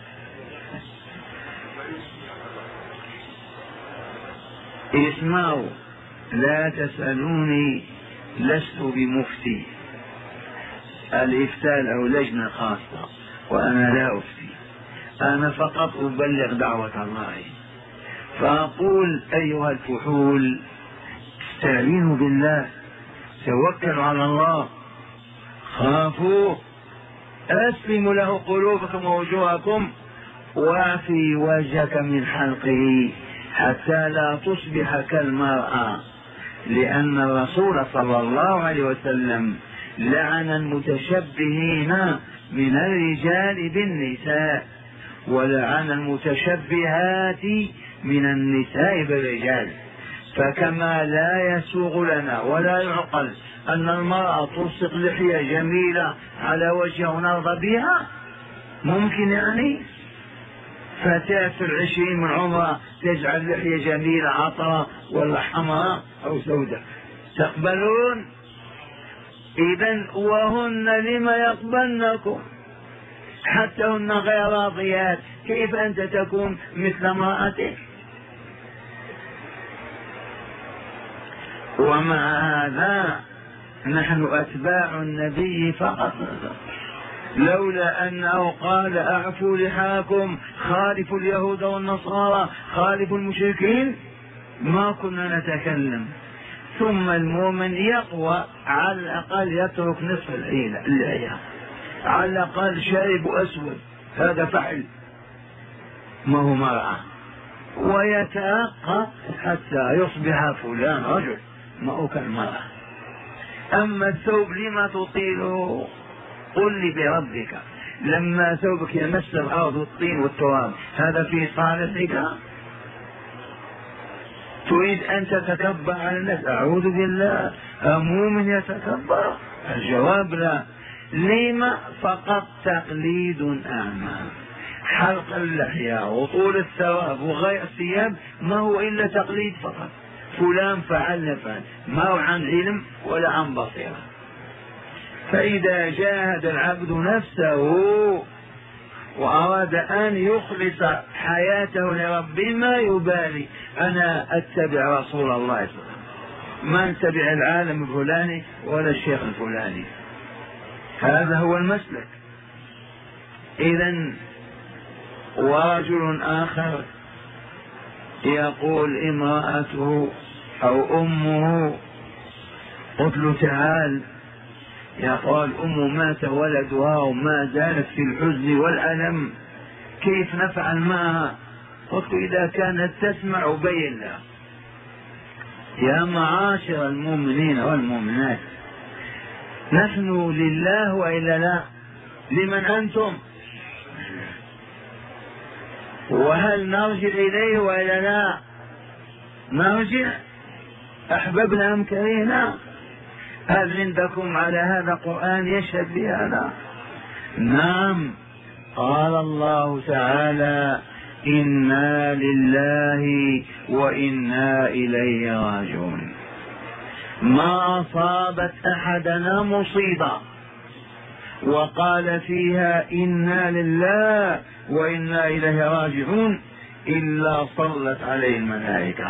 اسمعوا، لا تسألوني، لست بمفتي، الإفتاء له لجنة خاصة وأنا لا أفتي، أنا فقط أبلغ دعوة الله. فأقول أيها الفحول استعينوا بالله، توكلوا على الله، خافوا، أسلموا له قلوبكم ووجوهكم، وافي وجهك من حلقه حتى لا تصبح كالمرأة، لأن الرسول صلى الله عليه وسلم لعن المتشبهين من الرجال بالنساء، ولعن المتشبهات من النساء بالرجال. فكما لا يسوغ لنا ولا يعقل أن المرأة تلصق لحية جميلة على وجهها ونرضى بها، ممكن يعني فتاة في العشرين من عمرها تجعل لحية جميلة عطرة ولا حمراء أو سوداء، تقبلون؟ إذن وهن لما يقبلنكم حتى هن غير راضيات، كيف أنت تكون مثل امرأتك؟ ومع هذا نحن أتباع النبي فقط، لولا أنه قال أعفوا لحاكم، خالفوا اليهود والنصارى، خالفوا المشركين، ما كنا نتكلم. ثم المؤمن يقوى، على الأقل يترك نصف اللحية، على الأقل شارب أسود، هذا فعل ما هو مرأة، ويتأقى حتى يصبح فلان رجل ما هو كالمرأة. أما الثوب لما تطيله؟ قل لي بربك، لما ثوبك يمس الأرض والطين والتراب هذا في صالحك؟ تريد أن تتكبر على الناس؟ أعوذ بالله، أموم يتكبر؟ الجواب لا. لما؟ فقط تقليد أعمى. حلق اللحية وطول الثواب وغير الثياب ما هو إلا تقليد فقط، فلان فعل نفعل، ما هو عن علم ولا عن بصيرة. فإذا جاهد العبد نفسه وأراد أن يخلص حياته لرب ما يبالي، أنا أتبع رسول الله صلى الله عليه وسلم، ما أتبع العالم الفلاني ولا الشيخ الفلاني، هذا هو المسلك. إذن ورجل آخر يقول امرأته أو أمه، قلت له تعال، يقول أمه مات ولدها وما زالت في الحزن والألم، كيف نفعل معها؟ قلت إذا كانت تسمع بين لها. يا معاشر المؤمنين والمؤمنات، نحن لله وإلا لا؟ لمن أنتم؟ وهل نرجع إليه وإلا لا؟ نرجع، أحببنا أم كرهنا؟ هل عندكم على هذا قرآن يشهد بهذا؟ نعم، قال الله تعالى إنا لله وإنا إليه راجعون. ما أصابت أحدنا مصيبة وقال فيها إنا لله وإنا إليه راجعون إلا صلت عليه الملائكة،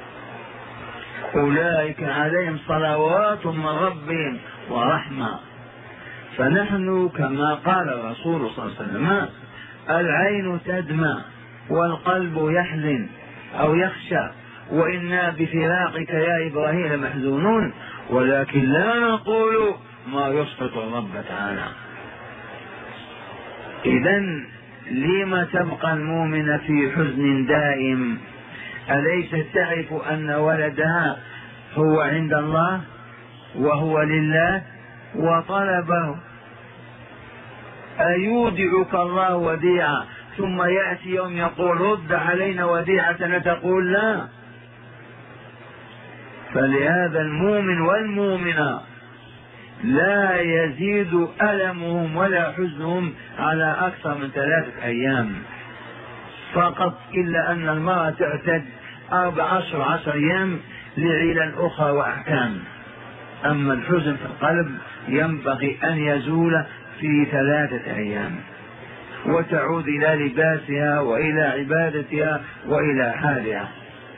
أولئك عليهم صلوات من ربهم ورحمة. فنحن كما قال الرسول صلى الله عليه وسلم العين تدمع والقلب يحزن أو يخشى، وإنا بفراقك يا إبراهيم لمحزونون، ولكن لا نقول ما يسقط الرب تعالى. إذن لما تبقى المؤمن في حزن دائم؟ أليست تعرف أن ولدها هو عند الله وهو لله وطلبه؟ أيودعك الله وديعة ثم يأتي يوم يقول رد علينا وديعتنا تقول لا؟ فلهذا المؤمن والمؤمنة لا يزيد ألمهم ولا حزنهم على أكثر من ثلاثة أيام فقط، إلا أن المرأة تعتد أربع عشر عشر أيام لعلل أخرى وأحكام. أما الحزن في القلب ينبغي أن يزول في ثلاثة أيام وتعود إلى لباسها وإلى عبادتها وإلى حالها.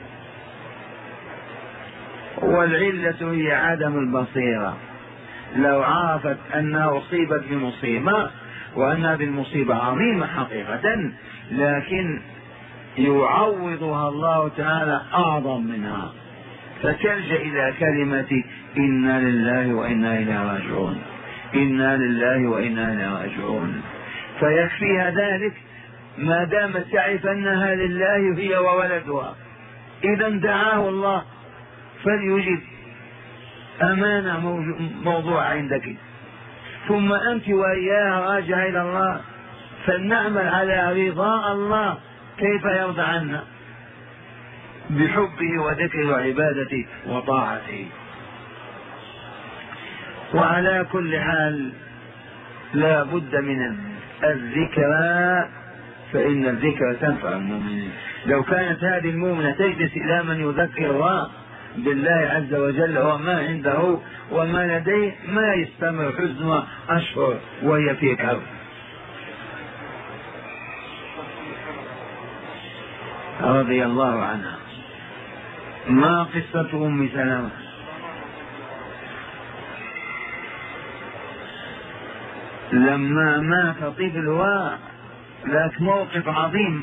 والعلة هي عدم البصيرة. لو عرفت أنها أصيبت بمصيبة وأنها بالمصيبة عظيمة حقيقة، لكن يعوضها الله تعالى أعظم منها، فتلجأ إلى كلمة إنا لله وإنا إليه راجعون، إنا لله وإنا إليه راجعون، فيكفيها ذلك ما دامت تعرف أنها لله هي وولدها. إذا دعاه الله فليجب، أمانة موضوع عندك، ثم أنت وإياها راجعة إلى الله، فلنعمل على رضاء الله. كيف يرضى عنا؟ بحبه وذكره وعبادته وطاعته. وعلى كل حال لا بد من الذكرى، فإن الذكرى تنفع المؤمنين. لو كانت هذه المؤمنة تجلس إلى من يذكرها بالله عز وجل وما عنده وما لديه ما يستمر حزنها أشهر وهي في كرب. رضي الله عنها. ما قصة أم سلمة؟ لما مات طفلها ذاك موقف عظيم،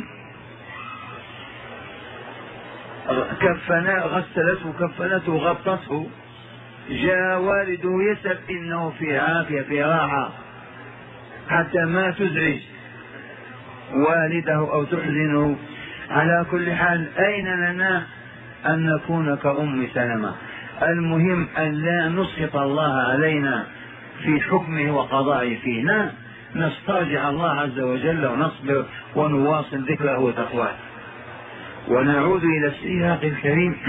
كفنا غسلته كفنته غطته، جاء والده يسأل إنه في عافية في راحة حتى ما تزعج والده أو تحزنه. على كل حال أين لنا أن نكون كأم سلمة؟ المهم أن لا نسخط الله علينا في حكمه وقضائه فينا، نسترجع الله عز وجل ونصبر ونواصل ذكره وتقواه. ونعود إلى السياق الكريم.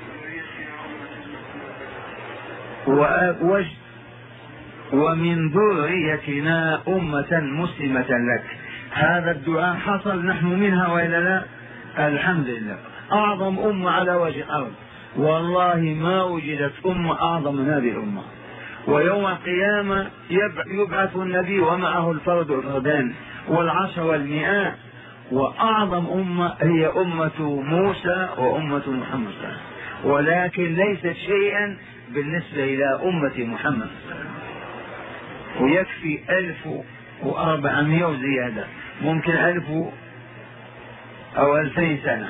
ومن ذريتنا أمة مسلمة لك. هذا الدعاء حصل نحن منها وإلا لا؟ الحمد لله. أعظم أمة على وجه الأرض، والله ما وجدت أمة أعظم من هذه الأمة. ويوم القيامة يبعث النبي ومعه الفرد والفردان والعشر والمئات، وأعظم أمة هي أمة موسى وأمة محمد، ولكن ليست شيئا بالنسبة إلى أمة محمد، ويكفي ألف وأربعمائة وزيادة، ممكن ألف أو ألفين سنة.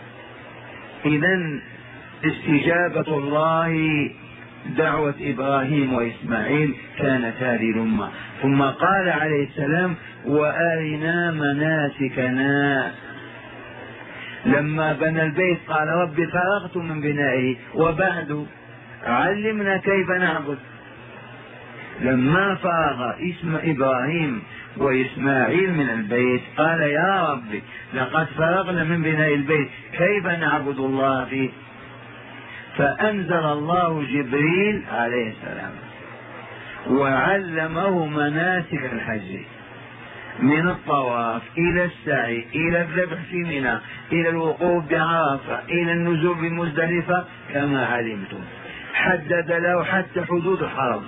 إذن استجابة الله دعوة إبراهيم وإسماعيل كانت هذه الأمة. ثم قال عليه السلام وأرنا مناسكنا. لما بنى البيت قال رب فرغت من بنائه وبعد علمنا كيف نعبد. لما فرغ اسم إبراهيم وإسماعيل من البيت قال يا رب لقد فرغنا من بناء البيت كيف نعبد الله فيه؟ فأنزل الله جبريل عليه السلام وعلمه مناسك الحج، من الطواف إلى السعي إلى الذبح في منى إلى الوقوف بعرفة إلى النزول بمزدلفة كما علمتم. حدد له حتى حدود الحرم.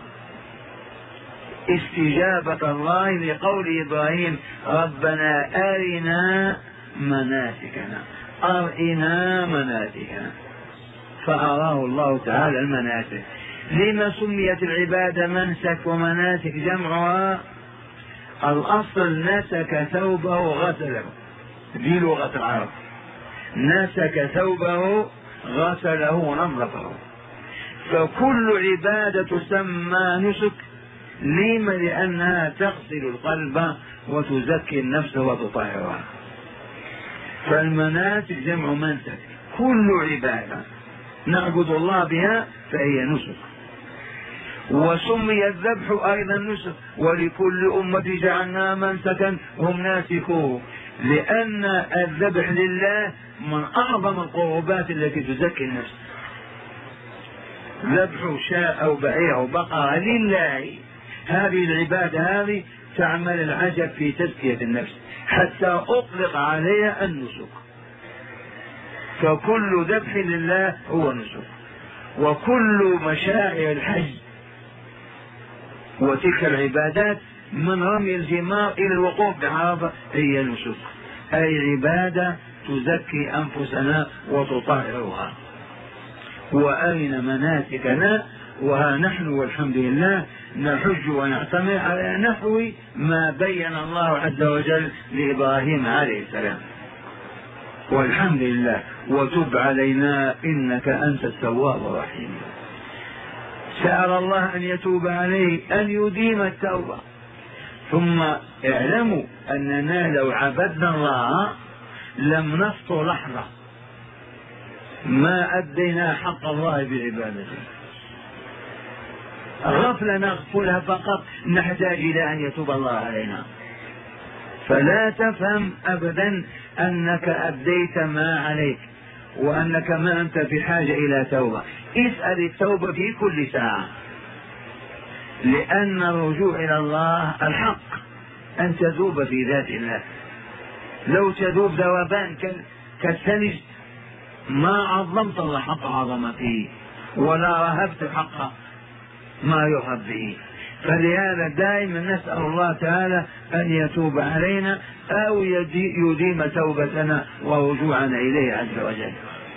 استجابة الله لقول إبراهيم ربنا أرنا مناسكنا، أرنا مناسكنا، فأراه الله تعالى المناسك. لما سميت العبادة منسك ومناسك جمعها؟ الأصل نسك ثوبه غسله، دي لغة العرب، نسك ثوبه غسله ونظفه. فكل عبادة تسمى نسك. لما؟ لأنها تغسل القلب وتزكي النفس وتطهرها. فالمناسك جمع منسك، كل عبادة نعبد الله بها فهي نسك. وسمي الذبح أيضا نسك، ولكل أمة جعلنا منسكا هم ناسكوه، لأن الذبح لله من أعظم القربات التي تزكي النفس. ذبح شاء أو بعير أو بقرة لله، هذه العبادة هذه تعمل العجب في تزكية النفس حتى أطلق عليها النسك. فكل ذبح لله هو نسك، وكل مشاعر الحج وتلك العبادات من رمي الجمار إلى الوقوف بعرفة هي نسك، أي عبادة تزكي أنفسنا وتطهرها. وأين مناسكنا؟ وها نحن والحمد لله نحج ونعتمر على نحو ما بين الله عز وجل لإبراهيم عليه السلام. والحمد لله. وتب علينا إنك أنت التواب الرحيم. سأل الله أن يتوب عليه، أن يديم التوبة. ثم اعلموا أننا لو عبدنا الله لم نفطر لحظة ما أدينا حق الله بعبادته. غفلة نغفلها فقط نحتاج إلى أن يتوب الله علينا. فلا تفهم أبدا أنك أديت ما عليك وأنك ما أنت في حاجة إلى توبة. اسأل التوبة في كل ساعة، لأن الرجوع إلى الله الحق أن تذوب في ذات الله. لو تذوب ذوبان كالثلج ما عظمت الله حق عظمته ولا رهبت حق ما يرهب به. فلهذا دائما نسأل الله تعالى أن يتوب علينا أو يديم توبتنا ورجوعنا إليه عز وجل.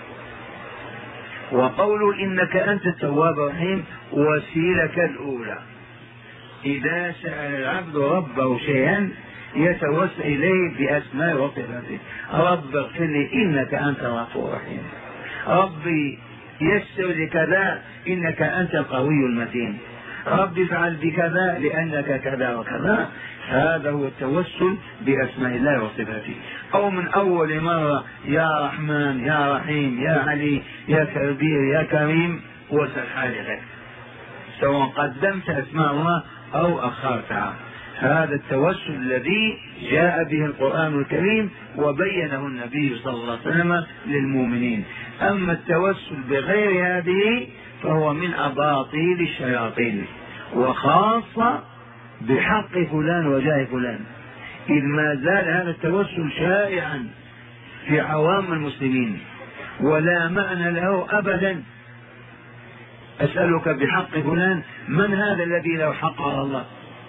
وقول إنك أنت التواب الرحيم وسيلك الأولى. إذا سأل العبد ربه شيئا يتوسل إليه بأسماء وصفاته. رب اغفر لي إنك أنت الغفور الرحيم. ربي يسر لي كذا إنك أنت القوي المتين. رب افعل بكذا لأنك كذا وكذا. هذا هو التوسل بأسماء الله وصفاته. أو من أول مرة يا رحمن يا رحيم يا علي يا كبير يا كريم وسل حاجتك، سواء قدمت أسماء الله أو أخرتها. هذا التوسل الذي جاء به القرآن الكريم وبينه النبي صلى الله عليه وسلم للمؤمنين. أما التوسل بغير هذه فهو من أباطيل الشياطين، وخاصة بحق فلان وجاه فلان، إذ ما زال هذا التوسل شائعا في عوام المسلمين ولا معنى له أبدا. أسألك بحق فلان، من هذا الذي له حق على الله؟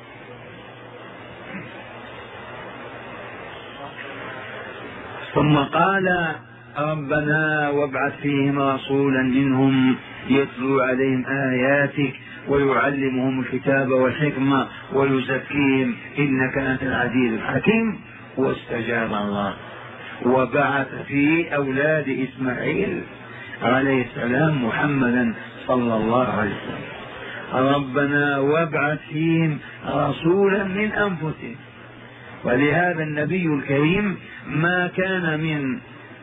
ثم قال ربنا وابعث فيهم رسولا منهم يتلو عليهم آياتك ويعلمهم الكتاب والحكمة ويزكيهم إنك أنت العزيز الحكيم. واستجاب الله وبعث في أولاد إسماعيل عليه السلام محمدا صلى الله عليه وسلم. ربنا وابعث فيهم رسولا من أنفسهم. ولهذا النبي الكريم ما كان من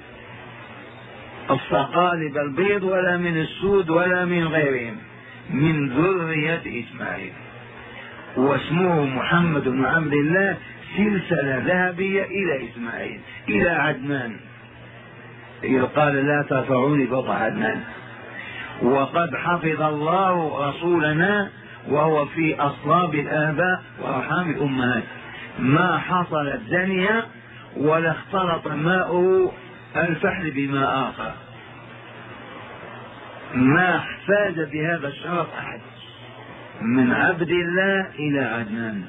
الصقالب البيض ولا من السود ولا من غيرهم، من ذرية إسماعيل، واسمه محمد بن عبد الله، سلسلة ذهبية إلى إسماعيل إلى عدنان، إذ قال لا ترفعوني فوق عدنان. وقد حفظ الله رسولنا وهو في أصلاب الآباء وأرحام الأمهات، ما حصلت زانية ولا اختلط ماءه الفحل بماء آخر، ما فاز بهذا الشرف أحد، من عبد الله إلى عدنان،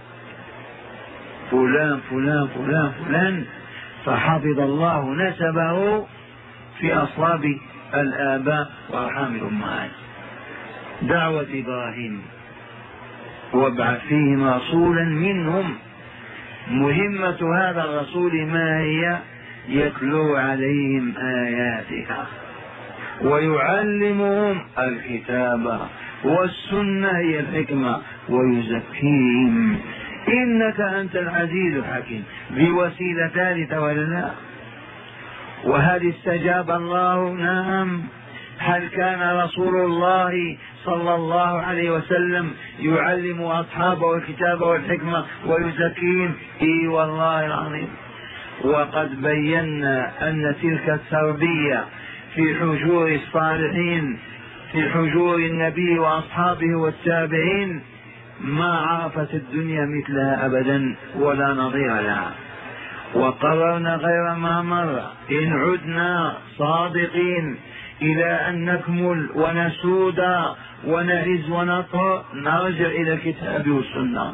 فلان فلان فلان فلان، فحفظ الله نسبه في أصلاب الآباء وأرحام الأمهات. دعوة إبراهيم وابعث فيهم رسولا منهم. مهمة هذا الرسول ما هي؟ يتلو عليهم آياتك ويعلمهم الكتاب والسنة هي الحكمة ويزكيهم إنك أنت العزيز الحكيم. بوسيلة ثالثة ولا لا؟ وهل استجاب الله؟ نعم. هل كان رسول الله صلى الله عليه وسلم يعلم أصحابه الكتاب والحكمة ويزكيهم. إي والله العظيم. وقد بينا أن تلك التربية في حجور الصالحين في حجور النبي وأصحابه والتابعين ما عرفت الدنيا مثلها أبدا ولا نظير لها. وقررنا غير ما مر إن عدنا صادقين إلى أن نكمل ونسود ونعز ونطر نرجع إلى الكتاب والسنة،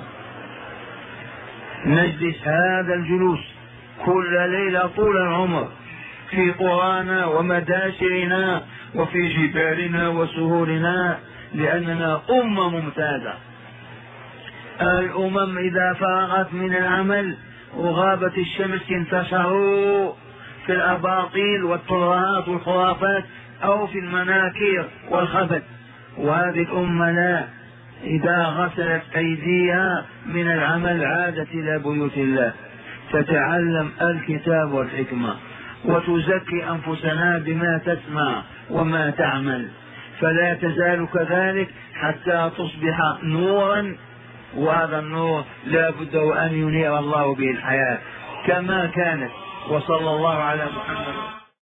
نجلس هذا الجلوس كل ليلة طول العمر في قرانا ومداشرنا وفي جبالنا وسهولنا، لأننا أمة ممتازة. الأمم إذا فرغت من العمل وغابت الشمس انتشروا في الأباطيل والترهات والخرافات أو في المناكير والخبث، وهذه الأمة لا، إذا غسلت أيديها من العمل عادت إلى بيوت الله تتعلم الكتاب والحكمة وتزكي أنفسنا بما تسمع وما تعمل، فلا تزال كذلك حتى تصبح نورا، وهذا النور لا بد وأن ينير الله به الحياة كما كانت. وصلى الله على محمد.